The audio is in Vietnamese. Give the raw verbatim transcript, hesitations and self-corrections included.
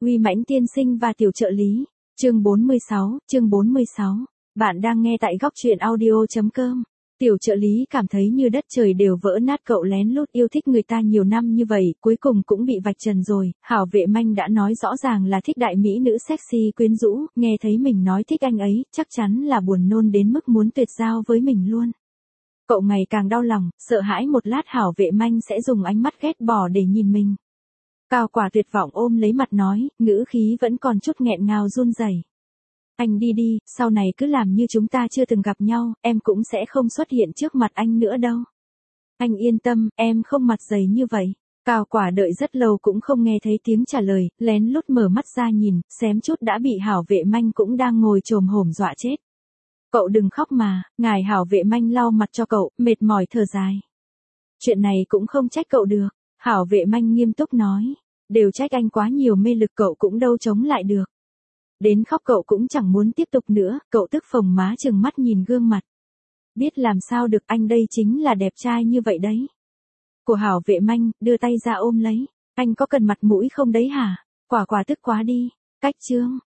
Uy Mãnh tiên sinh và tiểu trợ lý. Chương bốn mươi sáu, chương bốn mươi sáu. Bạn đang nghe tại góc truyện audio chấm com. Tiểu trợ lý cảm thấy như đất trời đều vỡ nát, cậu lén lút yêu thích người ta nhiều năm như vậy, cuối cùng cũng bị vạch trần rồi. Hảo Vệ Manh đã nói rõ ràng là thích đại mỹ nữ sexy quyến rũ, nghe thấy mình nói thích anh ấy, chắc chắn là buồn nôn đến mức muốn tuyệt giao với mình luôn. Cậu ngày càng đau lòng, sợ hãi một lát Hảo Vệ Manh sẽ dùng ánh mắt ghét bỏ để nhìn mình. Cao Quả tuyệt vọng ôm lấy mặt nói, ngữ khí vẫn còn chút nghẹn ngào run rẩy. Anh đi đi, sau này cứ làm như chúng ta chưa từng gặp nhau, em cũng sẽ không xuất hiện trước mặt anh nữa đâu. Anh yên tâm, em không mặt dày như vậy. Cao Quả đợi rất lâu cũng không nghe thấy tiếng trả lời, lén lút mở mắt ra nhìn, xém chút đã bị Hảo Vệ Manh cũng đang ngồi chồm hổm dọa chết. Cậu đừng khóc mà, ngài Hảo Vệ Manh lau mặt cho cậu, mệt mỏi thở dài. Chuyện này cũng không trách cậu được, Hảo Vệ Manh nghiêm túc nói. Đều trách anh quá nhiều mê lực, cậu cũng đâu chống lại được. Đến khóc cậu cũng chẳng muốn tiếp tục nữa, cậu tức phồng má trừng mắt nhìn gương mặt. Biết làm sao được, anh đây chính là đẹp trai như vậy đấy. Của Hảo Vệ Manh, đưa tay ra ôm lấy. Anh có cần mặt mũi không đấy hả? Quả Quả tức quá đi. Cách chương.